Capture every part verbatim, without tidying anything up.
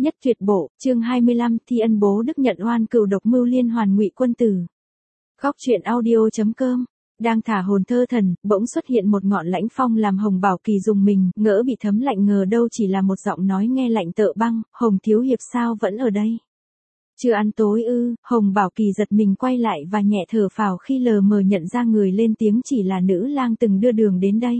Nhất tuyệt bộ, chương hai mươi lăm, Thi Ân bố đức nhận oan cừu độc mưu liên hoàn ngụy quân tử. Góc truyện audio.com. Đang thả hồn thơ thần, bỗng xuất hiện một ngọn lãnh phong làm Hồng Bảo Kỳ dùng mình, ngỡ bị thấm lạnh ngờ đâu chỉ là một giọng nói nghe lạnh tợ băng, Hồng thiếu hiệp sao vẫn ở đây? Chưa ăn tối ư? Hồng Bảo Kỳ giật mình quay lại và nhẹ thở phào khi lờ mờ nhận ra người lên tiếng chỉ là nữ lang từng đưa đường đến đây.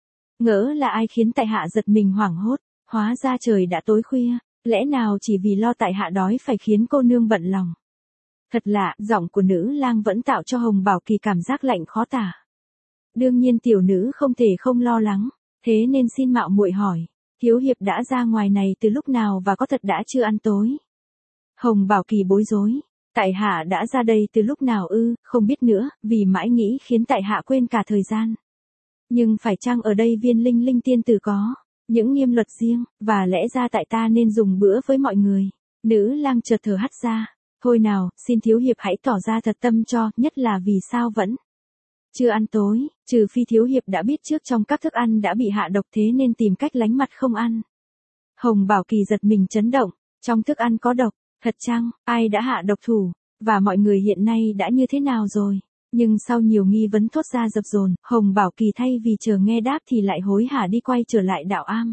Ngỡ là ai khiến tại hạ giật mình hoảng hốt, hóa ra trời đã tối khuya, lẽ nào chỉ vì lo tại hạ đói phải khiến cô nương bận lòng. Thật lạ, giọng của nữ lang vẫn tạo cho Hồng Bảo Kỳ cảm giác lạnh khó tả. Đương nhiên tiểu nữ không thể không lo lắng, thế nên xin mạo muội hỏi, thiếu hiệp đã ra ngoài này từ lúc nào và có thật đã chưa ăn tối? Hồng Bảo Kỳ bối rối, tại hạ đã ra đây từ lúc nào ư? Không biết nữa, vì mãi nghĩ khiến tại hạ quên cả thời gian. Nhưng phải chăng ở đây viên linh linh tiên tử có những nghiêm luật riêng, và lẽ ra tại ta nên dùng bữa với mọi người. Nữ lang chợt thở hắt ra, thôi nào, xin thiếu hiệp hãy tỏ ra thật tâm cho, nhất là vì sao vẫn chưa ăn tối, trừ phi thiếu hiệp đã biết trước trong các thức ăn đã bị hạ độc thế nên tìm cách lánh mặt không ăn. Hồng Bảo Kỳ giật mình chấn động, trong thức ăn có độc, thật chăng, ai đã hạ độc thủ, và mọi người hiện nay đã như thế nào rồi? Nhưng sau nhiều nghi vấn thốt ra dập dồn, Hồng Bảo Kỳ thay vì chờ nghe đáp thì lại hối hả đi quay trở lại đạo am.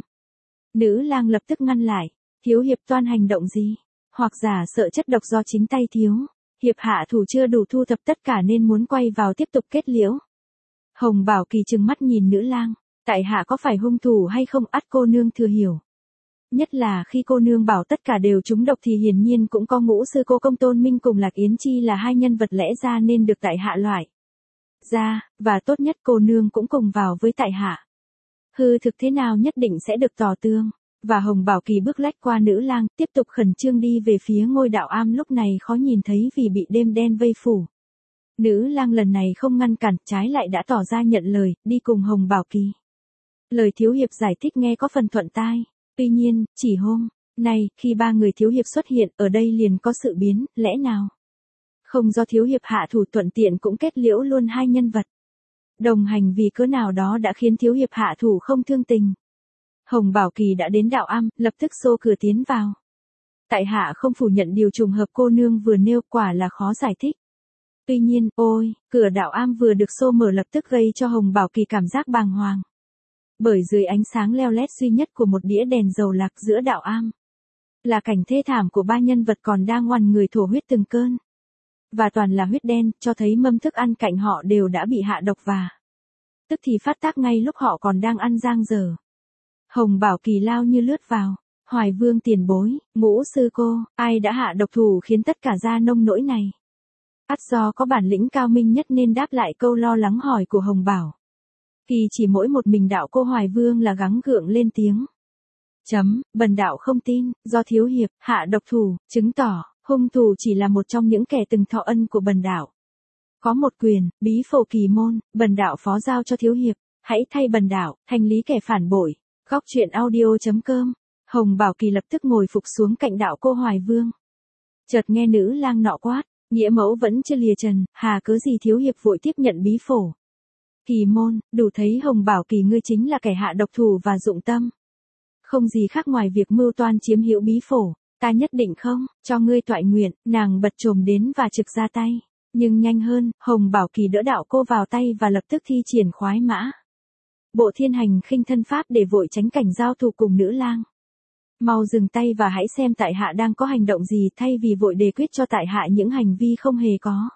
Nữ lang lập tức ngăn lại, thiếu hiệp toan hành động gì? Hoặc giả sợ chất độc do chính tay thiếu, hiệp hạ thủ chưa đủ thu thập tất cả nên muốn quay vào tiếp tục kết liễu. Hồng Bảo Kỳ trừng mắt nhìn nữ lang, tại hạ có phải hung thủ hay không ắt cô nương thừa hiểu. Nhất là khi cô nương bảo tất cả đều trúng độc thì hiển nhiên cũng có ngũ sư cô Công Tôn Minh cùng Lạc Yến Chi là hai nhân vật lẽ ra nên được tại hạ loại ra, và tốt nhất cô nương cũng cùng vào với tại hạ. Hư thực thế nào nhất định sẽ được tỏ tường. Và Hồng Bảo Kỳ bước lách qua nữ lang, tiếp tục khẩn trương đi về phía ngôi đạo am lúc này khó nhìn thấy vì bị đêm đen vây phủ. Nữ lang lần này không ngăn cản, trái lại đã tỏ ra nhận lời, đi cùng Hồng Bảo Kỳ. Lời thiếu hiệp giải thích nghe có phần thuận tai. Tuy nhiên, chỉ hôm nay, khi ba người thiếu hiệp xuất hiện, ở đây liền có sự biến, lẽ nào? Không do thiếu hiệp hạ thủ thuận tiện cũng kết liễu luôn hai nhân vật. Đồng hành vì cớ nào đó đã khiến thiếu hiệp hạ thủ không thương tình. Hồng Bảo Kỳ đã đến đạo am, lập tức xô cửa tiến vào. Tại hạ không phủ nhận điều trùng hợp cô nương vừa nêu, quả là khó giải thích. Tuy nhiên, ôi, cửa đạo am vừa được xô mở lập tức gây cho Hồng Bảo Kỳ cảm giác bàng hoàng. Bởi dưới ánh sáng leo lét duy nhất của một đĩa đèn dầu lạc giữa đạo am, là cảnh thê thảm của ba nhân vật còn đang oằn người thổ huyết từng cơn. Và toàn là huyết đen, cho thấy mâm thức ăn cạnh họ đều đã bị hạ độc và tức thì phát tác ngay lúc họ còn đang ăn giang dở. Hồng Bảo Kỳ lao như lướt vào, Hoài Vương tiền bối, ngũ sư cô, ai đã hạ độc thủ khiến tất cả ra nông nỗi này? Ắt do có bản lĩnh cao minh nhất nên đáp lại câu lo lắng hỏi của Hồng Bảo Kỳ chỉ mỗi một mình đạo cô Hoài Vương là gắng gượng lên tiếng. Chấm, bần đạo không tin, do thiếu hiệp, hạ độc thủ, chứng tỏ, hung thủ chỉ là một trong những kẻ từng thọ ân của bần đạo. Có một quyền, bí phổ kỳ môn, bần đạo phó giao cho thiếu hiệp, hãy thay bần đạo, thanh lý kẻ phản bội. Góc truyện audio.com. Hồng Bảo Kỳ lập tức ngồi phục xuống cạnh đạo cô Hoài Vương. Chợt nghe nữ lang nọ quát, nghĩa mẫu vẫn chưa lìa trần, hà cớ gì thiếu hiệp vội tiếp nhận bí phổ kỳ môn, đủ thấy Hồng Bảo Kỳ ngươi chính là kẻ hạ độc thủ và dụng tâm. Không gì khác ngoài việc mưu toan chiếm hữu bí phổ, ta nhất định không, cho ngươi toại nguyện, nàng bật trồm đến và trực ra tay. Nhưng nhanh hơn, Hồng Bảo Kỳ đỡ đạo cô vào tay và lập tức thi triển khoái mã. Bộ thiên hành khinh thân pháp để vội tránh cảnh giao thủ cùng nữ lang. Mau dừng tay và hãy xem tại hạ đang có hành động gì thay vì vội đề quyết cho tại hạ những hành vi không hề có.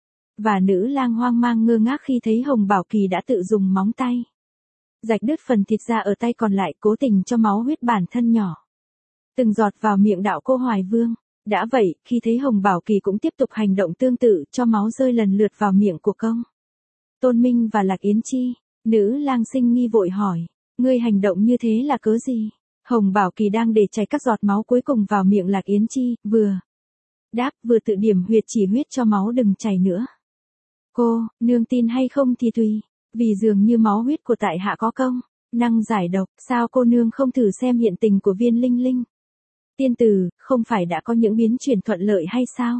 Và nữ lang hoang mang ngơ ngác khi thấy Hồng Bảo Kỳ đã tự dùng móng tay rạch đứt phần thịt ra ở tay còn lại, cố tình cho máu huyết bản thân nhỏ từng giọt vào miệng đạo cô Hoài Vương. Đã vậy, khi thấy Hồng Bảo Kỳ cũng tiếp tục hành động tương tự, cho máu rơi lần lượt vào miệng của Công Tôn Minh và Lạc Yến Chi, nữ lang sinh nghi vội hỏi, ngươi hành động như thế là cớ gì? Hồng Bảo Kỳ đang để chảy các giọt máu cuối cùng vào miệng Lạc Yến Chi, vừa đáp vừa tự điểm huyệt chỉ huyết cho máu đừng chảy nữa. Cô, nương tin hay không thì tùy, vì dường như máu huyết của tại hạ có công năng giải độc, sao cô nương không thử xem hiện tình của viên linh linh tiên tử, không phải đã có những biến chuyển thuận lợi hay sao?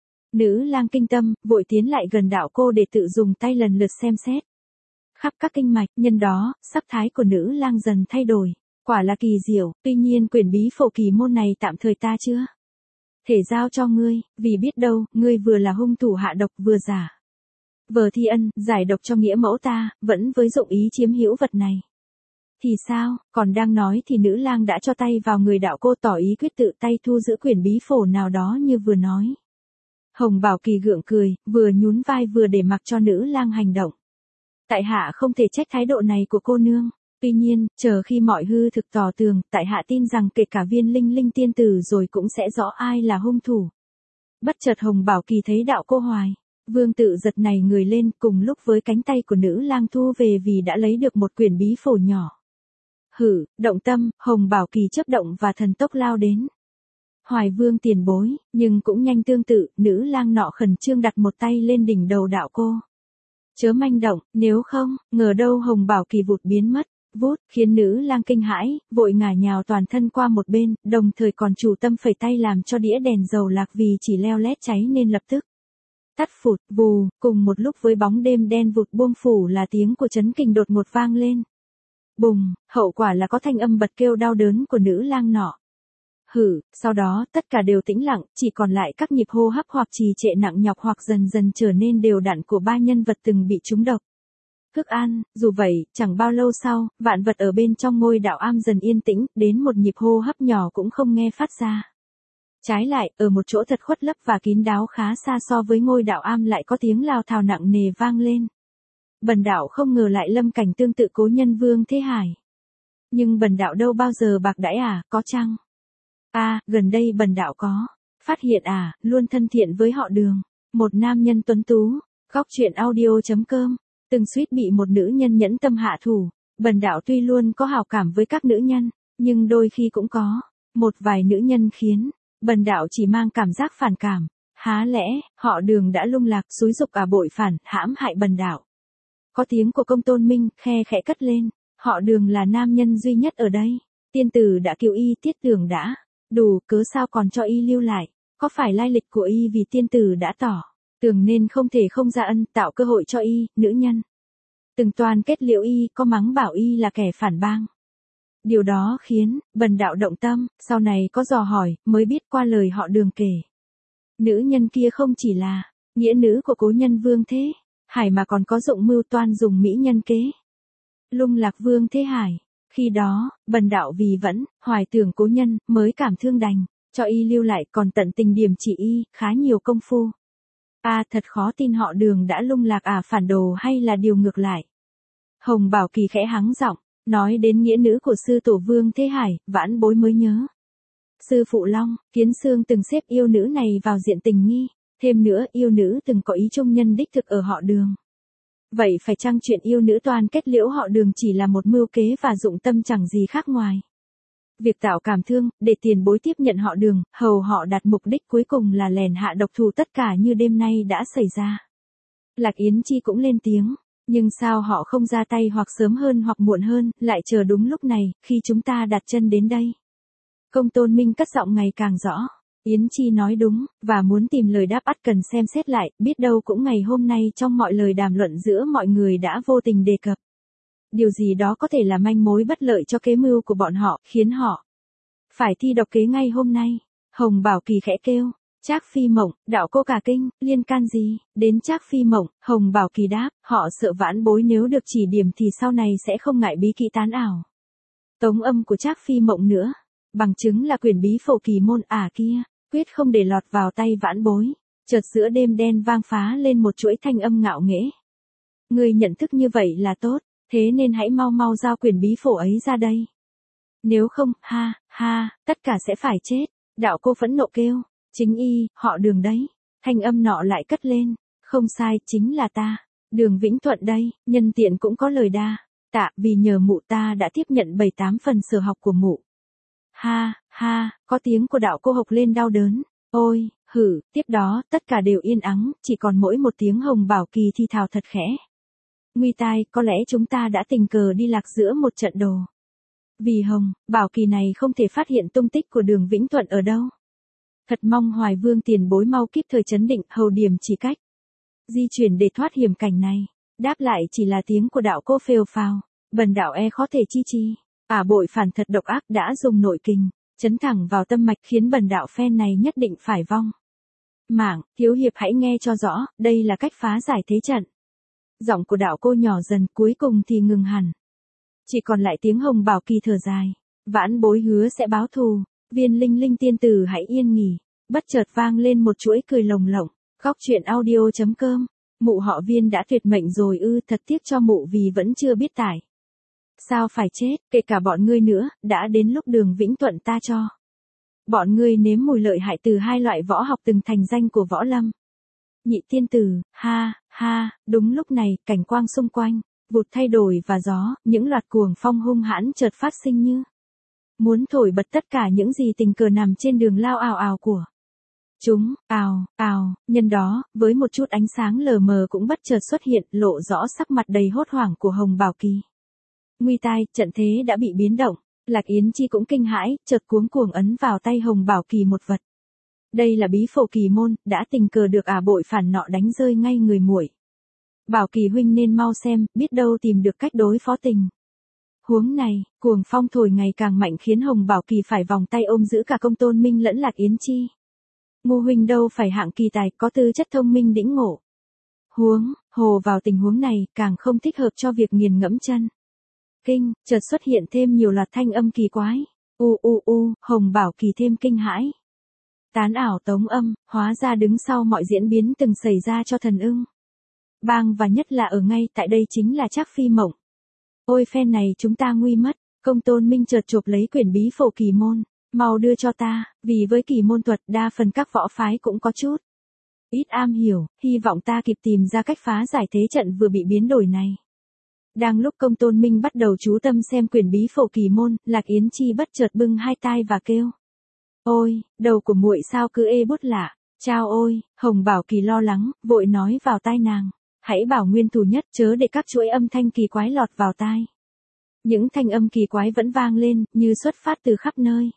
Nữ lang kinh tâm, vội tiến lại gần đạo cô để tự dùng tay lần lượt xem xét khắp các kinh mạch, nhân đó, sắc thái của nữ lang dần thay đổi. Quả là kỳ diệu, tuy nhiên quyền bí phổ kỳ môn này tạm thời ta chưa thể giao cho ngươi, vì biết đâu, ngươi vừa là hung thủ hạ độc vừa giả vờ thi ân, giải độc cho nghĩa mẫu ta, vẫn với dụng ý chiếm hữu vật này. Thì sao, còn đang nói thì nữ lang đã cho tay vào người đạo cô tỏ ý quyết tự tay thu giữ quyển bí phổ nào đó như vừa nói. Hồng Bảo Kỳ gượng cười, vừa nhún vai vừa để mặc cho nữ lang hành động. Tại hạ không thể trách thái độ này của cô nương. Tuy nhiên, chờ khi mọi hư thực tỏ tường, tại hạ tin rằng kể cả viên linh linh tiên tử rồi cũng sẽ rõ ai là hung thủ. Bất chợt Hồng Bảo Kỳ thấy đạo cô hoài. Vương tự giật này người lên cùng lúc với cánh tay của nữ lang thu về vì đã lấy được một quyển bí phổ nhỏ. Hử, động tâm, Hồng Bảo Kỳ chớp động và thần tốc lao đến. Hoài Vương tiền bối, nhưng cũng nhanh tương tự, nữ lang nọ khẩn trương đặt một tay lên đỉnh đầu đạo cô. Chớ manh động, nếu không, ngờ đâu Hồng Bảo Kỳ vụt biến mất, vút, khiến nữ lang kinh hãi, vội ngả nhào toàn thân qua một bên, đồng thời còn chủ tâm phẩy tay làm cho đĩa đèn dầu lạc vì chỉ leo lét cháy nên lập tức tắt phụt, vù, cùng một lúc với bóng đêm đen vụt buông phủ là tiếng của chấn kình đột ngột vang lên. Bùng, hậu quả là có thanh âm bật kêu đau đớn của nữ lang nọ. Hử, sau đó, tất cả đều tĩnh lặng, chỉ còn lại các nhịp hô hấp hoặc trì trệ nặng nhọc hoặc dần dần trở nên đều đặn của ba nhân vật từng bị trúng độc. Thức An, dù vậy, chẳng bao lâu sau, vạn vật ở bên trong ngôi đạo am dần yên tĩnh, đến một nhịp hô hấp nhỏ cũng không nghe phát ra. Trái lại, ở một chỗ thật khuất lấp và kín đáo khá xa so với ngôi đạo am lại có tiếng lao thào nặng nề vang lên. Bần đạo không ngờ lại lâm cảnh tương tự cố nhân Vương Thế Hải. Nhưng bần đạo đâu bao giờ bạc đãi à, có chăng? A, à, gần đây bần đạo có phát hiện à, luôn thân thiện với họ Đường, một nam nhân tuấn tú. Góc truyện audio chấm com, từng suýt bị một nữ nhân nhẫn tâm hạ thủ. Bần đạo tuy luôn có hảo cảm với các nữ nhân, nhưng đôi khi cũng có một vài nữ nhân khiến bần đạo chỉ mang cảm giác phản cảm. Há lẽ, họ Đường đã lung lạc, xúi dục à bội phản, hãm hại bần đạo. Có tiếng của Công Tôn Minh khe khẽ cất lên, họ Đường là nam nhân duy nhất ở đây. Tiên tử đã cứu y, Tiết Tưởng đã đủ, cớ sao còn cho y lưu lại? Có phải lai lịch của y vì tiên tử đã tỏ tưởng nên không thể không ra ân, tạo cơ hội cho y, nữ nhân từng toàn kết liễu y, có mắng bảo y là kẻ phản bang. Điều đó khiến bần đạo động tâm, sau này có dò hỏi, mới biết qua lời họ Đường kể. Nữ nhân kia không chỉ là nghĩa nữ của cố nhân Vương Thế Hải mà còn có dụng mưu toan dùng mỹ nhân kế lung lạc Vương Thế Hải. Khi đó, bần đạo vì vẫn hoài tưởng cố nhân, mới cảm thương đành cho y lưu lại, còn tận tình điểm chỉ y, khá nhiều công phu. A, à, thật khó tin họ Đường đã lung lạc à, phản đồ hay là điều ngược lại. Hồng Bảo Kỳ khẽ hắng giọng, nói đến nghĩa nữ của sư tổ Vương Thế Hải, vãn bối mới nhớ. Sư phụ Long, Kiến Xương từng xếp yêu nữ này vào diện tình nghi, thêm nữa yêu nữ từng có ý trung nhân đích thực ở họ Đường. Vậy phải chăng chuyện yêu nữ toàn kết liễu họ Đường chỉ là một mưu kế và dụng tâm chẳng gì khác ngoài việc tạo cảm thương, để tiền bối tiếp nhận họ Đường, hầu họ đạt mục đích cuối cùng là lèn hạ độc thủ tất cả như đêm nay đã xảy ra. Lạc Yến Chi cũng lên tiếng, nhưng sao họ không ra tay hoặc sớm hơn hoặc muộn hơn, lại chờ đúng lúc này, khi chúng ta đặt chân đến đây. Công Tôn Minh cất giọng ngày càng rõ. Yến Chi nói đúng, và muốn tìm lời đáp ắt cần xem xét lại, biết đâu cũng ngày hôm nay trong mọi lời đàm luận giữa mọi người đã vô tình đề cập. Điều gì đó có thể là manh mối bất lợi cho kế mưu của bọn họ, khiến họ phải thi độc kế ngay hôm nay. Hồng Bảo Kỳ khẽ kêu, Trác Phi Mộng, đạo cô cả kinh, liên can gì, đến Trác Phi Mộng. Hồng Bảo Kỳ đáp, họ sợ vãn bối nếu được chỉ điểm thì sau này sẽ không ngại bí kỹ tán ảo tống âm của Trác Phi Mộng nữa. Bằng chứng là quyển bí phổ kỳ môn ả kia, quyết không để lọt vào tay vãn bối. Chợt giữa đêm đen vang phá lên một chuỗi thanh âm ngạo nghễ. Người nhận thức như vậy là tốt, thế nên hãy mau mau giao quyển bí phổ ấy ra đây. Nếu không, ha, ha, tất cả sẽ phải chết. Đạo cô phẫn nộ kêu, chính y, họ Đường đấy. Thanh âm nọ lại cất lên, không sai, chính là ta. Đường Vĩnh Thuận đây, nhân tiện cũng có lời đa tạ vì nhờ mụ ta đã tiếp nhận bảy tám phần sở học của mụ. Ha, ha, có tiếng của đạo cô hộc lên đau đớn. Ôi, hử, tiếp đó, tất cả đều yên ắng, chỉ còn mỗi một tiếng Hồng Bảo Kỳ thi thào thật khẽ. Nguy tai, có lẽ chúng ta đã tình cờ đi lạc giữa một trận đồ. Vì Hồng Bảo Kỳ này không thể phát hiện tung tích của Đường Vĩnh Thuận ở đâu. Thật mong Hoài Vương tiền bối mau kíp thời chấn định, hầu điểm chỉ cách di chuyển để thoát hiểm cảnh này. Đáp lại chỉ là tiếng của đạo cô phều phào, bần đạo e khó thể chi chi. Ả bội phản thật độc ác đã dùng nội kình, chấn thẳng vào tâm mạch khiến bần đạo phen này nhất định phải vong. Mạng, thiếu hiệp hãy nghe cho rõ, đây là cách phá giải thế trận. Giọng của đạo cô nhỏ dần cuối cùng thì ngừng hẳn. Chỉ còn lại tiếng Hồng Bảo Kỳ thở dài. Vãn bối hứa sẽ báo thù, Viên Linh Linh tiên tử hãy yên nghỉ. Bất chợt vang lên một chuỗi cười lồng lộng. Góc truyện audio chấm com. Mụ họ Viên đã tuyệt mệnh rồi ư, thật tiếc cho mụ vì vẫn chưa biết tải. Sao phải chết, kể cả bọn ngươi nữa, đã đến lúc Đường Vĩnh Tuận ta cho. Bọn ngươi nếm mùi lợi hại từ hai loại võ học từng thành danh của võ lâm. Nhị tiên tử, ha, ha, đúng lúc này, cảnh quang xung quanh, vụt thay đổi và gió, những loạt cuồng phong hung hãn chợt phát sinh như muốn thổi bật tất cả những gì tình cờ nằm trên đường lao ào ào của chúng, ào, ào, nhân đó, với một chút ánh sáng lờ mờ cũng bất chợt xuất hiện, lộ rõ sắc mặt đầy hốt hoảng của Hồng Bảo Kỳ. Nguy tai, trận thế đã bị biến động, Lạc Yến Chi cũng kinh hãi, chợt cuống cuồng ấn vào tay Hồng Bảo Kỳ một vật. Đây là bí phổ kỳ môn, đã tình cờ được Ả bội phản nọ đánh rơi ngay người muội. Bảo Kỳ huynh nên mau xem, biết đâu tìm được cách đối phó tình huống này. Cuồng phong thổi ngày càng mạnh khiến Hồng Bảo Kỳ phải vòng tay ôm giữ cả Công Tôn Minh lẫn Lạc Yến Chi. Ngô huynh đâu phải hạng kỳ tài, có tư chất thông minh đĩnh ngộ. Huống hồ vào tình huống này, càng không thích hợp cho việc nghiền ngẫm chân kinh, chợt xuất hiện thêm nhiều loạt thanh âm kỳ quái. U u u, Hồng Bảo Kỳ thêm kinh hãi. Tán ảo tống âm, hóa ra đứng sau mọi diễn biến từng xảy ra cho thần ưng bang, và nhất là ở ngay tại đây chính là Trác Phi Mộng. Ôi phen này chúng ta nguy mất. Công Tôn Minh chợt chộp lấy quyển bí phổ kỳ môn, mau đưa cho ta, vì với kỳ môn thuật đa phần các võ phái cũng có chút ít am hiểu, hy vọng ta kịp tìm ra cách phá giải thế trận vừa bị biến đổi này. Đang lúc Công Tôn Minh bắt đầu chú tâm xem quyển bí phổ kỳ môn, Lạc Yến Chi bất chợt bưng hai tai và kêu: Ôi, đầu của muội sao cứ ê bút lạ. Chao ôi, Hồng Bảo Kỳ lo lắng, vội nói vào tai nàng: Hãy bảo nguyên thủ nhất chớ để các chuỗi âm thanh kỳ quái lọt vào tai. Những thanh âm kỳ quái vẫn vang lên, như xuất phát từ khắp nơi.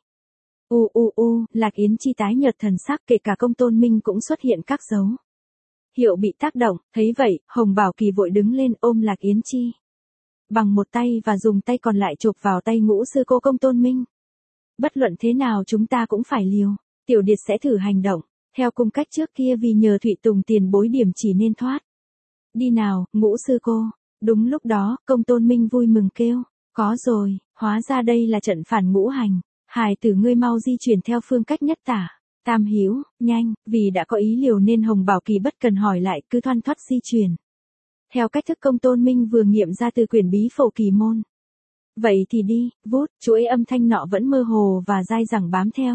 U u u, Lạc Yến Chi tái nhợt thần sắc, kể cả Công Tôn Minh cũng xuất hiện các dấu hiệu bị tác động. Thấy vậy, Hồng Bảo Kỳ vội đứng lên ôm Lạc Yến Chi bằng một tay và dùng tay còn lại chộp vào tay ngũ sư cô Công Tôn Minh. Bất luận thế nào chúng ta cũng phải liều. Tiểu điệt sẽ thử hành động theo cung cách trước kia, vì nhờ Thụy Tùng tiền bối điểm chỉ nên thoát. Đi nào, ngũ sư cô. Đúng lúc đó, Công Tôn Minh vui mừng kêu: Có rồi, hóa ra đây là trận phản ngũ hành. Hài tử ngươi mau di chuyển theo phương cách nhất tả, tam hữu, nhanh. Vì đã có ý liều nên Hồng Bảo Kỳ bất cần hỏi lại, cứ thoăn thoắt di chuyển theo cách thức Công Tôn Minh vừa nghiệm ra từ quyển bí phổ kỳ môn. Vậy thì đi, vút, chuỗi âm thanh nọ vẫn mơ hồ và dai dẳng bám theo.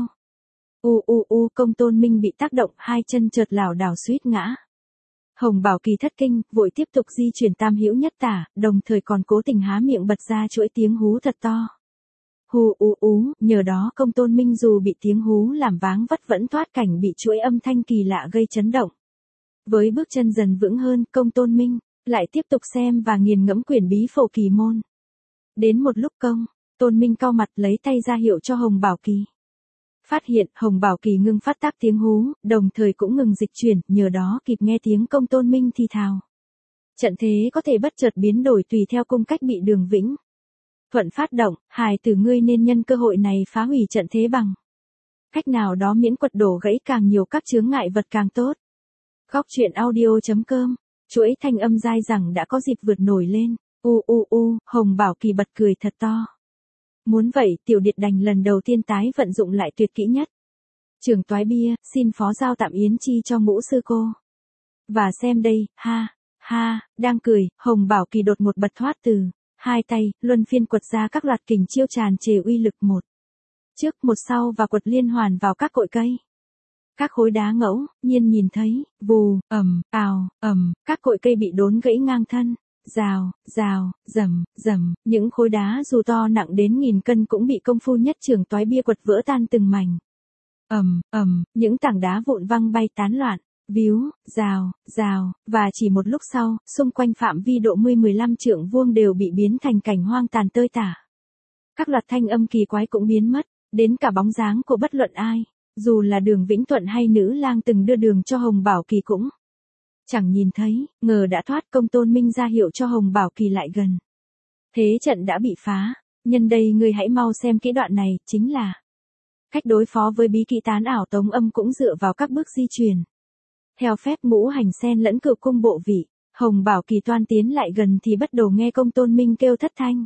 U u u, Công Tôn Minh bị tác động, hai chân chợt lảo đảo suýt ngã. Hồng Bảo Kỳ thất kinh, vội tiếp tục di chuyển tam hữu nhất tả, đồng thời còn cố tình há miệng bật ra chuỗi tiếng hú thật to. Hù u u, nhờ đó Công Tôn Minh dù bị tiếng hú làm váng vất vẫn thoát cảnh bị chuỗi âm thanh kỳ lạ gây chấn động. Với bước chân dần vững hơn, Công Tôn Minh lại tiếp tục xem và nghiền ngẫm quyển bí phổ kỳ môn. Đến một lúc Công Tôn Minh cau mặt lấy tay ra hiệu cho Hồng Bảo Kỳ. Phát hiện Hồng Bảo Kỳ ngưng phát tác tiếng hú, đồng thời cũng ngừng dịch chuyển, nhờ đó kịp nghe tiếng Công Tôn Minh thì thào. Trận thế có thể bất chợt biến đổi tùy theo cung cách bị Đường Vĩnh Thuận phát động, hài tử ngươi nên nhân cơ hội này phá hủy trận thế bằng cách nào đó, miễn quật đổ gãy càng nhiều các chướng ngại vật càng tốt. Góc truyện audio chấm com. Chuỗi thanh âm dai dẳng đã có dịp vượt nổi lên. U u u, Hồng Bảo Kỳ bật cười thật to. Muốn vậy, tiểu điệt đành lần đầu tiên tái vận dụng lại tuyệt kỹ nhất. Trường toái bia, xin phó giao tạm Yến Chi cho ngũ sư cô. Và xem đây, ha, ha, đang cười, Hồng Bảo Kỳ đột một bật thoát từ hai tay, luân phiên quật ra các loạt kình chiêu tràn trề uy lực, một trước một sau và quật liên hoàn vào các cội cây. Các khối đá ngẫu nhiên nhìn thấy, vù, ầm, ào, ầm, các cội cây bị đốn gãy ngang thân. Rào, rào, rầm, rầm, những khối đá dù to nặng đến nghìn cân cũng bị công phu nhất trường toái bia quật vỡ tan từng mảnh. Ầm, ầm, những tảng đá vụn văng bay tán loạn, víu, rào, rào, và chỉ một lúc sau, xung quanh phạm vi độ mười mười lăm trượng vuông đều bị biến thành cảnh hoang tàn tơi tả. Các loạt thanh âm kỳ quái cũng biến mất, đến cả bóng dáng của bất luận ai, dù là Đường Vĩnh Thuận hay nữ lang từng đưa đường cho Hồng Bảo Kỳ cũng chẳng nhìn thấy. Ngờ đã thoát, Công Tôn Minh ra hiệu cho Hồng Bảo Kỳ lại gần. Thế trận đã bị phá, Nhân đây ngươi hãy mau xem kỹ đoạn này, chính là cách đối phó với bí kỹ tán ảo tống âm cũng dựa vào các bước di chuyển. Theo phép ngũ hành xen lẫn cựu cung bộ vị, Hồng Bảo Kỳ toan tiến lại gần thì bất đồ nghe Công Tôn Minh kêu thất thanh.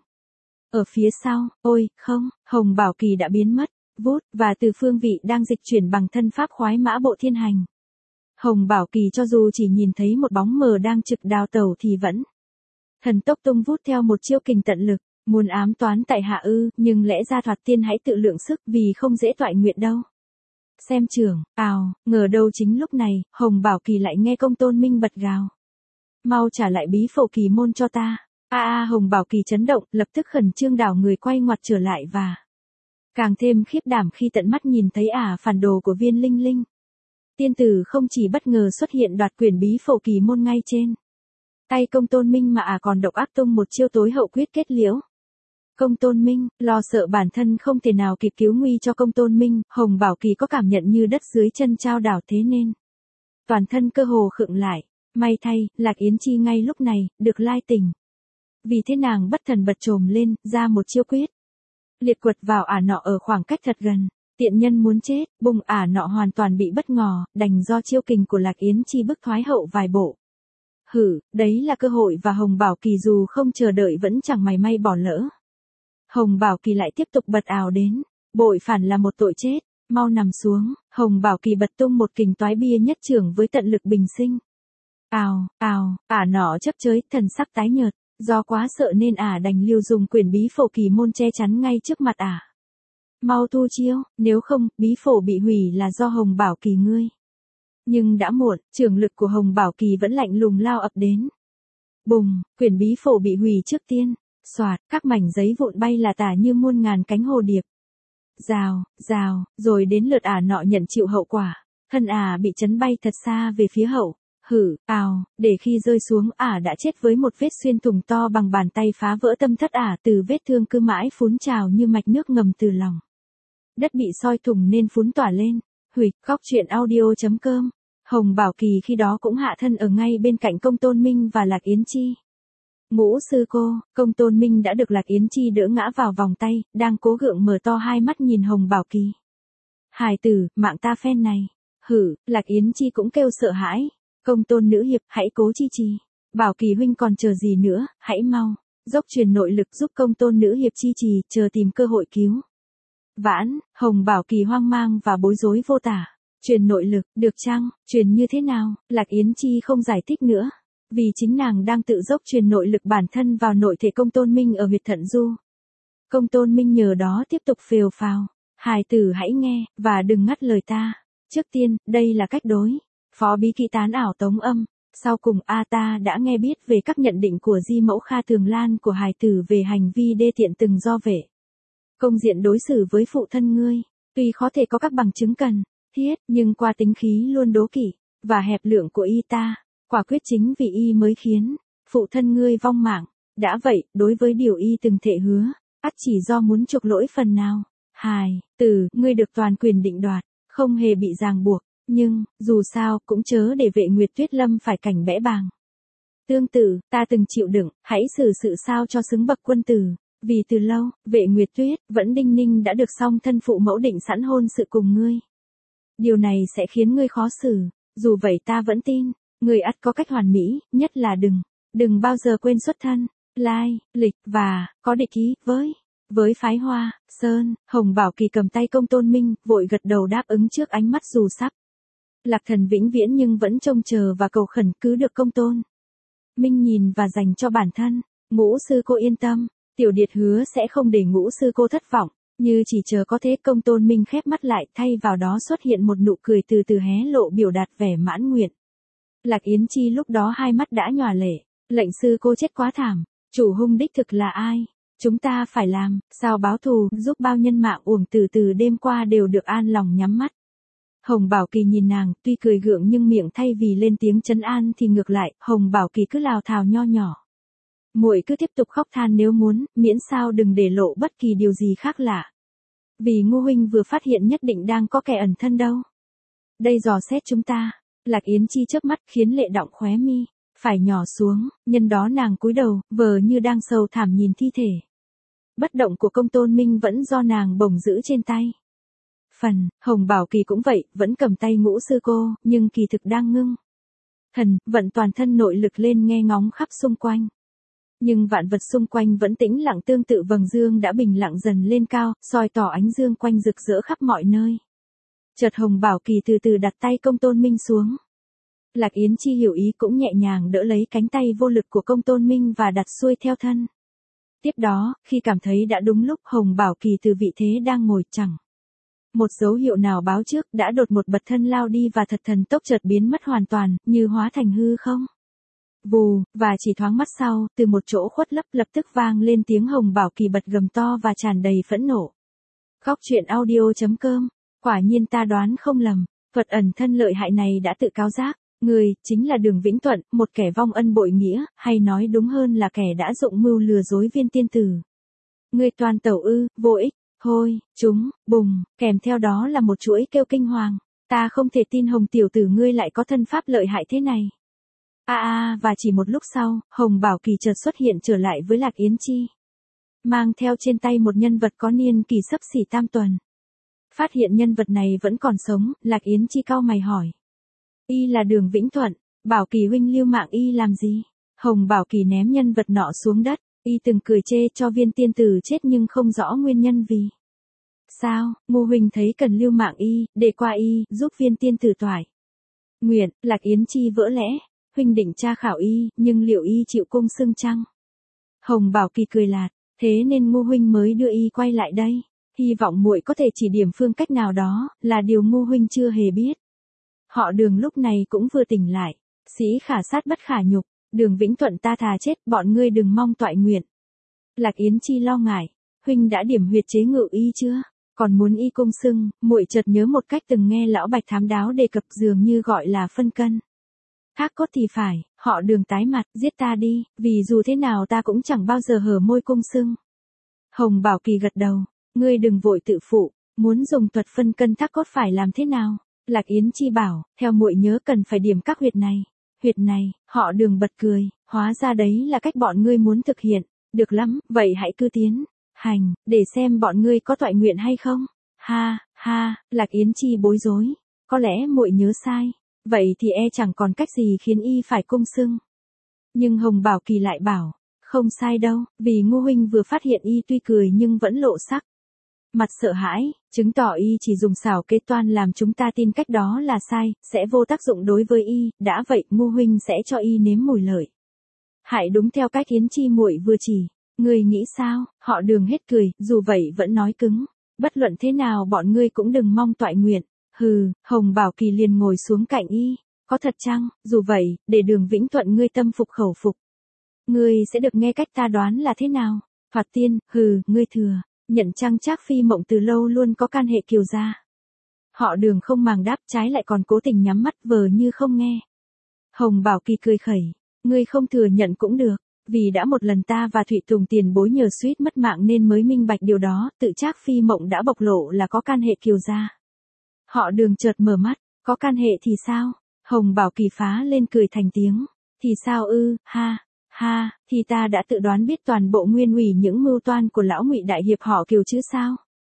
Ở phía sau, ôi, không, Hồng Bảo Kỳ đã biến mất, vút, và từ phương vị đang dịch chuyển bằng thân pháp khoái mã bộ thiên hành. Hồng Bảo Kỳ cho dù chỉ nhìn thấy một bóng mờ đang trực đào tẩu thì vẫn thần tốc tung vút theo một chiêu kình tận lực, muốn ám toán tại hạ ư, nhưng lẽ ra thoạt tiên hãy tự lượng sức vì không dễ toại nguyện đâu. Xem trưởng, ào, ngờ đâu chính lúc này, Hồng Bảo Kỳ lại nghe Công Tôn Minh bật gào. Mau trả lại bí phổ kỳ môn cho ta. A a Hồng Bảo Kỳ chấn động, lập tức khẩn trương đảo người quay ngoặt trở lại và càng thêm khiếp đảm khi tận mắt nhìn thấy ả phản đồ của Viên Linh Linh. Tiên tử không chỉ bất ngờ xuất hiện đoạt quyền bí phổ kỳ môn ngay trên tay Công Tôn Minh mà ả còn độc ác tung một chiêu tối hậu quyết kết liễu. Công Tôn Minh, lo sợ bản thân không thể nào kịp cứu nguy cho Công Tôn Minh, Hồng Bảo Kỳ có cảm nhận như đất dưới chân trao đảo thế nên toàn thân cơ hồ khựng lại. May thay, Lạc Yến Chi ngay lúc này, được lai tỉnh. Vì thế nàng bất thần bật trồm lên, ra một chiêu quyết. Liệt quật vào ả nọ ở khoảng cách thật gần. Tiện nhân muốn chết, bùng ả nọ hoàn toàn bị bất ngờ, đành do chiêu kình của Lạc Yến Chi bức thoái hậu vài bộ. Hử, đấy là cơ hội và Hồng Bảo Kỳ dù không chờ đợi vẫn chẳng mảy may bỏ lỡ. Hồng Bảo Kỳ lại tiếp tục bật ào đến. Bội phản là một tội chết, mau nằm xuống. Hồng Bảo Kỳ bật tung một kình toái bia nhất trưởng với tận lực bình sinh. Ào, ào, ả nọ chấp chới, thần sắc tái nhợt, do quá sợ nên ả đành liều dùng quyền bí phổ kỳ môn che chắn ngay trước mặt ả. Mau thu chiêu, nếu không, bí phổ bị hủy là do Hồng Bảo Kỳ ngươi. Nhưng đã muộn, trường lực của Hồng Bảo Kỳ vẫn lạnh lùng lao ập đến. Bùng, quyền bí phổ bị hủy trước tiên, xoạt, các mảnh giấy vụn bay là tả như muôn ngàn cánh hồ điệp. Rào, rào, rồi đến lượt ả nọ nhận chịu hậu quả, thân ả bị chấn bay thật xa về phía hậu. Hử, ào, để khi rơi xuống ả đã chết với một vết xuyên thủng to bằng bàn tay phá vỡ tâm thất ả, từ vết thương cứ mãi phún trào như mạch nước ngầm từ lòng đất bị soi thủng nên phún tỏa lên. Huỵch, khóc chuyện audio chấm com. Hồng Bảo Kỳ khi đó cũng hạ thân ở ngay bên cạnh Công Tôn Minh và Lạc Yến Chi. Ngũ sư cô, Công Tôn Minh đã được Lạc Yến Chi đỡ ngã vào vòng tay, đang cố gượng mở to hai mắt nhìn Hồng Bảo Kỳ. Hài tử, mạng ta phen này. Hử, Lạc Yến Chi cũng kêu sợ hãi. Công Tôn nữ hiệp, hãy cố chi trì. Bảo Kỳ huynh còn chờ gì nữa, hãy mau dốc truyền nội lực giúp Công Tôn nữ hiệp chi trì, chờ tìm cơ hội cứu vãn. Hồng Bảo Kỳ hoang mang và bối rối vô tả. Truyền nội lực, được chăng, truyền như thế nào? Lạc Yến Chi không giải thích nữa, vì chính nàng đang tự dốc truyền nội lực bản thân vào nội thể Công Tôn Minh ở huyệt thận du. Công Tôn Minh nhờ đó tiếp tục phều phào. Hài tử hãy nghe, và đừng ngắt lời ta. Trước tiên, đây là cách đối phó bí kỹ tán ảo tống âm. Sau cùng A ta đã nghe biết về các nhận định của Di Mẫu Kha Thường Lan của hài tử về hành vi đê tiện từng do vệ công diện đối xử với phụ thân ngươi. Tuy khó thể có các bằng chứng cần thiết, nhưng qua tính khí luôn đố kỵ và hẹp lượng của y ta, quả quyết chính vì y mới khiến phụ thân ngươi vong mạng. Đã vậy, đối với điều y từng thệ hứa, ắt chỉ do muốn chuộc lỗi phần nào. Hài tử, ngươi được toàn quyền định đoạt, không hề bị ràng buộc. Nhưng, dù sao, cũng chớ để Vệ Nguyệt Tuyết Lâm phải cảnh bẽ bàng. Tương tự, ta từng chịu đựng, hãy xử sự sao cho xứng bậc quân tử. Vì từ lâu, Vệ Nguyệt Tuyết, vẫn đinh ninh đã được song thân phụ mẫu định sẵn hôn sự cùng ngươi. Điều này sẽ khiến ngươi khó xử, dù vậy ta vẫn tin, ngươi ắt có cách hoàn mỹ, nhất là đừng, đừng bao giờ quên xuất thân, lai, lịch, và, có địch ý, với, với phái Hoa, Sơn. Hồng Bảo Kỳ cầm tay Công Tôn Minh, vội gật đầu đáp ứng trước ánh mắt dù sắp lạc thần vĩnh viễn nhưng vẫn trông chờ và cầu khẩn cứ được Công Tôn Minh nhìn và dành cho bản thân. Ngũ sư cô yên tâm, tiểu điệt hứa sẽ không để ngũ sư cô thất vọng. Như chỉ chờ có thế, Công Tôn Minh khép mắt lại, thay vào đó xuất hiện một nụ cười từ từ hé lộ biểu đạt vẻ mãn nguyện. Lạc Yến Chi lúc đó hai mắt đã nhòa lệ. Lệnh sư cô chết quá thảm, chủ hung đích thực là ai? Chúng ta phải làm sao báo thù, giúp bao nhân mạng uổng từ từ đêm qua đều được an lòng nhắm mắt. Hồng Bảo Kỳ nhìn nàng, tuy cười gượng nhưng miệng thay vì lên tiếng trấn an thì ngược lại, Hồng Bảo Kỳ cứ lào thào nho nhỏ. Muội cứ tiếp tục khóc than nếu muốn, miễn sao đừng để lộ bất kỳ điều gì khác lạ. Vì Ngô huynh vừa phát hiện nhất định đang có kẻ ẩn thân đâu. Đây dò xét chúng ta. Lạc Yến Chi chớp mắt khiến lệ đọng khóe mi phải nhỏ xuống, nhân đó nàng cúi đầu, vờ như đang sầu thảm nhìn thi thể bất động của Công Tôn Minh vẫn do nàng bồng giữ trên tay. Phần, Hồng Bảo Kỳ cũng vậy, vẫn cầm tay Ngũ sư cô, nhưng kỳ thực đang ngưng thần, vận toàn thân nội lực lên nghe ngóng khắp xung quanh. Nhưng vạn vật xung quanh vẫn tĩnh lặng, tương tự vầng dương đã bình lặng dần lên cao, soi tỏ ánh dương quanh rực rỡ khắp mọi nơi. Chợt Hồng Bảo Kỳ từ từ đặt tay Công Tôn Minh xuống. Lạc Yến Chi hiểu ý cũng nhẹ nhàng đỡ lấy cánh tay vô lực của Công Tôn Minh và đặt xuôi theo thân. Tiếp đó, khi cảm thấy đã đúng lúc, Hồng Bảo Kỳ từ vị thế đang ngồi chẳng một dấu hiệu nào báo trước, đã đột một bật thân lao đi và thật thần tốc chợt biến mất hoàn toàn, như hóa thành hư không. Vù, và chỉ thoáng mắt sau, từ một chỗ khuất lấp lập tức vang lên tiếng Hồng Bảo Kỳ bật gầm to và tràn đầy phẫn nộ. Góc truyện audio chấm com, quả nhiên ta đoán không lầm, vật ẩn thân lợi hại này đã tự cáo giác, người, chính là Đường Vĩnh Tuận, một kẻ vong ân bội nghĩa, hay nói đúng hơn là kẻ đã dụng mưu lừa dối Viên tiên tử. Ngươi toàn tẩu ư, vô ích, hôi, chúng, bùng, kèm theo đó là một chuỗi kêu kinh hoàng, ta không thể tin Hồng tiểu tử ngươi lại có thân pháp lợi hại thế này. A a, và chỉ một lúc sau, Hồng Bảo Kỳ chợt xuất hiện trở lại với Lạc Yến Chi, mang theo trên tay một nhân vật có niên kỳ xấp xỉ tam tuần. Phát hiện nhân vật này vẫn còn sống, Lạc Yến Chi cau mày hỏi. Y là Đường Vĩnh Thuận, Bảo Kỳ huynh lưu mạng y làm gì? Hồng Bảo Kỳ ném nhân vật nọ xuống đất, y từng cười chê cho Viên tiên tử chết nhưng không rõ nguyên nhân vì sao, Ngô huynh thấy cần lưu mạng y, để qua y, giúp Viên tiên tử toại nguyện. Lạc Yến Chi vỡ lẽ, huynh định tra khảo y, nhưng liệu y chịu cung xưng chăng? Hồng Bảo Kỳ cười lạt, thế nên Ngô huynh mới đưa y quay lại đây, hy vọng muội có thể chỉ điểm phương cách nào đó, là điều Ngô huynh chưa hề biết. Họ Đường lúc này cũng vừa tỉnh lại, sĩ khả sát bất khả nhục, Đường Vĩnh Thuận ta thà chết, bọn ngươi đừng mong toại nguyện. Lạc Yến Chi lo ngại, huynh đã điểm huyệt chế ngự y chưa? Còn muốn y cung xưng, muội chợt nhớ một cách từng nghe lão Bạch Thám Đáo đề cập, dường như gọi là phân cân. Thác cốt thì phải, họ Đường tái mặt, giết ta đi, vì dù thế nào ta cũng chẳng bao giờ hở môi cung xưng. Hồng Bảo Kỳ gật đầu, ngươi đừng vội tự phụ, muốn dùng thuật phân cân thác cốt phải làm thế nào? Lạc Yến Chi bảo, theo muội nhớ cần phải điểm các huyệt này. Huyệt này, họ Đường bật cười, hóa ra đấy là cách bọn ngươi muốn thực hiện. Được lắm, vậy hãy cứ tiến hành, để xem bọn ngươi có toại nguyện hay không. Ha, ha, Lạc Yến Chi bối rối, có lẽ muội nhớ sai, vậy thì e chẳng còn cách gì khiến y phải cung xưng. Nhưng Hồng Bảo Kỳ lại bảo, không sai đâu, vì Ngô huynh vừa phát hiện y tuy cười nhưng vẫn lộ sắc mặt sợ hãi, chứng tỏ y chỉ dùng xảo kế toan làm chúng ta tin cách đó là sai, sẽ vô tác dụng đối với y, đã vậy Ngô huynh sẽ cho y nếm mùi lợi hại đúng theo cách Yến Chi muội vừa chỉ. Ngươi nghĩ sao? Họ Đường hết cười, dù vậy vẫn nói cứng, bất luận thế nào bọn ngươi cũng đừng mong toại nguyện. Hừ, Hồng Bảo Kỳ liền ngồi xuống cạnh y, có thật chăng? Dù vậy, để Đường Vĩnh Thuận ngươi tâm phục khẩu phục, ngươi sẽ được nghe cách ta đoán là thế nào. Thoạt tiên, hừ, ngươi thừa nhận chăng Trác Phi Mộng từ lâu luôn có can hệ Kiều gia? Họ Đường không màng đáp, trái lại còn cố tình nhắm mắt vờ như không nghe. Hồng Bảo Kỳ cười khẩy, ngươi không thừa nhận cũng được, vì đã một lần ta và Thụy Tùng tiền bối nhờ suýt mất mạng nên mới minh bạch điều đó, tự Trác Phi Mộng đã bộc lộ là có can hệ Kiều gia. Họ Đường chợt mở mắt, có can hệ thì sao? Hồng Bảo Kỳ phá lên cười thành tiếng, thì sao ư? Ha, ha, thì ta đã tự đoán biết toàn bộ nguyên ủy những mưu toan của lão Ngụy đại hiệp họ Kiều chứ sao?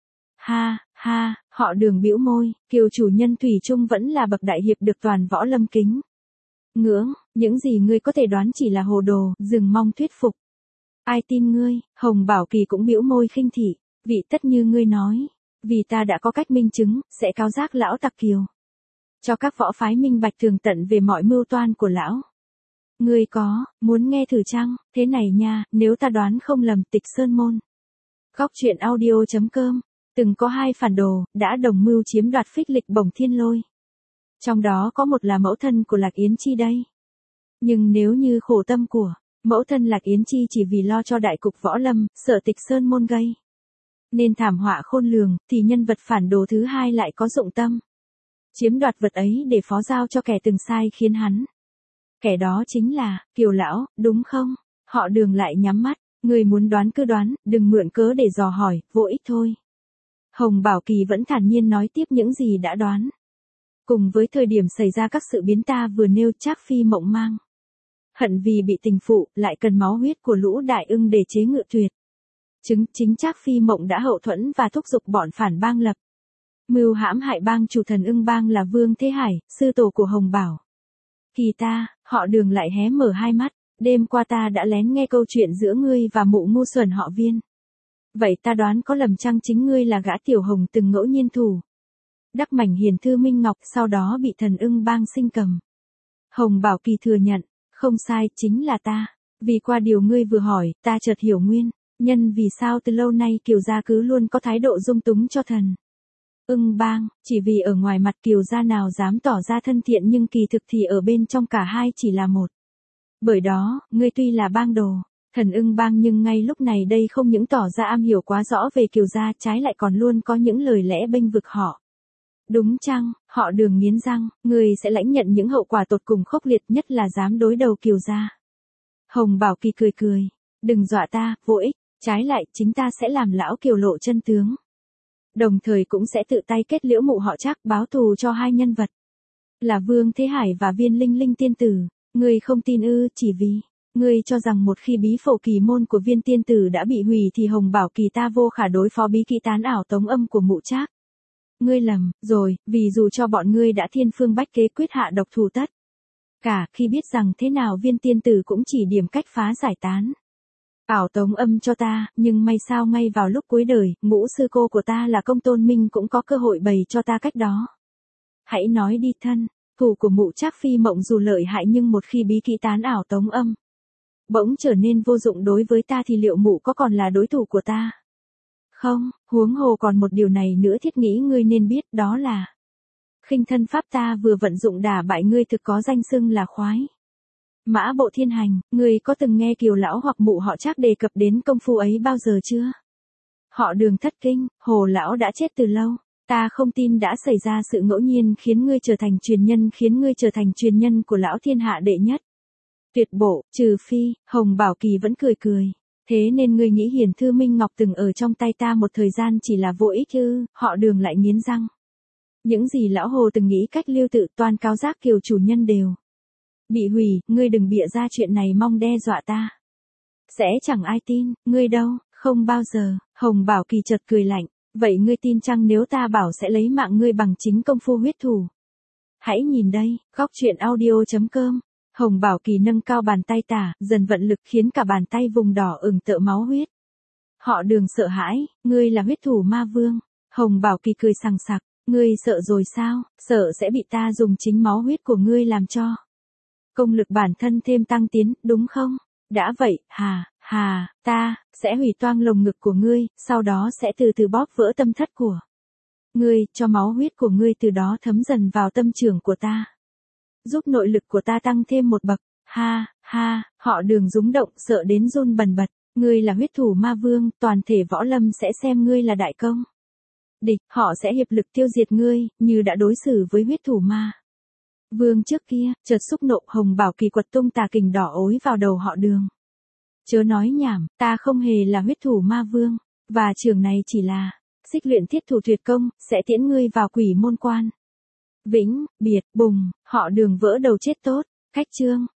Ha, ha, họ Đường bĩu môi, Kiều chủ nhân thủy chung vẫn là bậc đại hiệp được toàn võ lâm kính ngưỡng, những gì ngươi có thể đoán chỉ là hồ đồ, đừng mong thuyết phục. Ai tin ngươi? Hồng Bảo Kỳ cũng bĩu môi khinh thị, vị tất như ngươi nói, vì ta đã có cách minh chứng, sẽ cáo giác lão tặc Kiều, cho các võ phái minh bạch tường tận về mọi mưu toan của lão. Ngươi có, muốn nghe thử chăng? Thế này nha, nếu ta đoán không lầm, Tịch Sơn Môn. Góc truyện audio chấm com, từng có hai phản đồ, đã đồng mưu chiếm đoạt phích lịch bổng thiên lôi. Trong đó có một là mẫu thân của Lạc Yến Chi đây. Nhưng nếu như khổ tâm của mẫu thân Lạc Yến Chi chỉ vì lo cho đại cục võ lâm, sợ Tịch Sơn Môn gây nên thảm họa khôn lường, thì nhân vật phản đồ thứ hai lại có dụng tâm chiếm đoạt vật ấy để phó giao cho kẻ từng sai khiến hắn. Kẻ đó chính là Kiều lão, đúng không? Họ Đường lại nhắm mắt, người muốn đoán cứ đoán, đừng mượn cớ để dò hỏi, vô ích thôi. Hồng Bảo Kỳ vẫn thản nhiên nói tiếp những gì đã đoán. Cùng với thời điểm xảy ra các sự biến ta vừa nêu, Trác Phi Mộng mang hận vì bị tình phụ, lại cần máu huyết của lũ đại ưng để chế ngự tuyệt Chứng chính Trác Phi Mộng đã hậu thuẫn và thúc giục bọn phản bang lập mưu hãm hại bang chủ thần Ưng Bang là Vương Thế Hải, sư tổ của Hồng Bảo. Kỳ ta, họ Đường lại hé mở hai mắt, đêm qua ta đã lén nghe câu chuyện giữa ngươi và mụ ngu xuẩn họ Viên. Vậy ta đoán có lầm chăng chính ngươi là gã tiểu Hồng từng ngẫu nhiên thủ đắc mảnh hiền thư Minh Ngọc, sau đó bị thần Ưng Bang sinh cầm. Hồng Bảo Kỳ thừa nhận, không sai, chính là ta. Vì qua điều ngươi vừa hỏi, ta chợt hiểu nguyên nhân vì sao từ lâu nay Kiều gia cứ luôn có thái độ dung túng cho thần Ưng Bang, chỉ vì ở ngoài mặt Kiều gia nào dám tỏ ra thân thiện nhưng kỳ thực thì ở bên trong cả hai chỉ là một. Bởi đó, ngươi tuy là bang đồ, thần Ưng Bang nhưng ngay lúc này đây không những tỏ ra am hiểu quá rõ về Kiều gia, trái lại còn luôn có những lời lẽ bênh vực họ. Đúng chăng? Họ Đường nghiến răng, ngươi sẽ lãnh nhận những hậu quả tột cùng khốc liệt, nhất là dám đối đầu Kiều gia. Hồng Bảo Kỳ cười cười, đừng dọa ta, vô ích, trái lại chính ta sẽ làm lão Kiều lộ chân tướng. Đồng thời cũng sẽ tự tay kết liễu mụ họ Trác, báo thù cho hai nhân vật là Vương Thế Hải và Viên Linh Linh tiên tử. Ngươi không tin ư? Chỉ vì ngươi cho rằng một khi bí phổ kỳ môn của Viên tiên tử đã bị hủy thì Hồng Bảo Kỳ ta vô khả đối phó bí kỹ tán ảo tống âm của mụ Trác. Ngươi lầm rồi, vì dù cho bọn ngươi đã thiên phương bách kế quyết hạ độc thủ tất cả, khi biết rằng thế nào Viên tiên tử cũng chỉ điểm cách phá giải tán ảo tống âm cho ta, nhưng may sao ngay vào lúc cuối đời, ngũ sư cô của ta là Công Tôn Minh cũng có cơ hội bày cho ta cách đó. Hãy nói đi thân, thủ của mụ Trác Phi Mộng dù lợi hại nhưng một khi bí kỹ tán ảo tống âm bỗng trở nên vô dụng đối với ta thì liệu mụ có còn là đối thủ của ta? Không, huống hồ còn một điều này nữa thiết nghĩ ngươi nên biết, đó là khinh thân pháp ta vừa vận dụng đả bại ngươi thực có danh xưng là khoái mã bộ thiên hành. Ngươi có từng nghe Kiều lão hoặc mụ họ Trác đề cập đến công phu ấy bao giờ chưa? Họ Đường thất kinh, Hồ lão đã chết từ lâu. Ta không tin đã xảy ra sự ngẫu nhiên khiến ngươi trở thành truyền nhân, khiến ngươi trở thành truyền nhân của lão thiên hạ đệ nhất. Tuyệt bộ, trừ phi, Hồng Bảo Kỳ vẫn cười cười. Thế nên ngươi nghĩ hiền thư Minh Ngọc từng ở trong tay ta một thời gian chỉ là vô ích ư? Họ Đường lại nghiến răng. Những gì lão Hồ từng nghĩ cách lưu tự toàn cáo giác Kiều chủ nhân đều bị hủy, ngươi đừng bịa ra chuyện này mong đe dọa ta. Sẽ chẳng ai tin, ngươi đâu, không bao giờ. Hồng Bảo Kỳ chợt cười lạnh, vậy ngươi tin chăng nếu ta bảo sẽ lấy mạng ngươi bằng chính công phu huyết thủ? Hãy nhìn đây, góc truyện audio chấm com. Hồng Bảo Kỳ nâng cao bàn tay tả, dần vận lực khiến cả bàn tay vùng đỏ ửng tợ máu huyết. Họ Đường sợ hãi, ngươi là huyết thủ ma vương. Hồng Bảo Kỳ cười sằng sặc, ngươi sợ rồi sao? Sợ sẽ bị ta dùng chính máu huyết của ngươi làm cho công lực bản thân thêm tăng tiến, đúng không? Đã vậy, hà, hà, ta sẽ hủy toang lồng ngực của ngươi, sau đó sẽ từ từ bóp vỡ tâm thất của ngươi, cho máu huyết của ngươi từ đó thấm dần vào tâm trưởng của ta, giúp nội lực của ta tăng thêm một bậc. Ha, ha, họ Đường rúng động sợ đến run bần bật. Ngươi là huyết thủ ma vương, toàn thể võ lâm sẽ xem ngươi là đại công địch, họ sẽ hiệp lực tiêu diệt ngươi, như đã đối xử với huyết thủ ma vương trước kia. Chợt xúc nộ, Hồng Bảo Kỳ quật tung tà kình đỏ ối vào đầu họ Đường. Chớ nói nhảm, ta không hề là huyết thủ ma vương, và trường này chỉ là xích luyện thiết thủ tuyệt công, sẽ tiễn ngươi vào quỷ môn quan. Vĩnh biệt, bùng, họ Đường vỡ đầu chết tốt. Khách chương.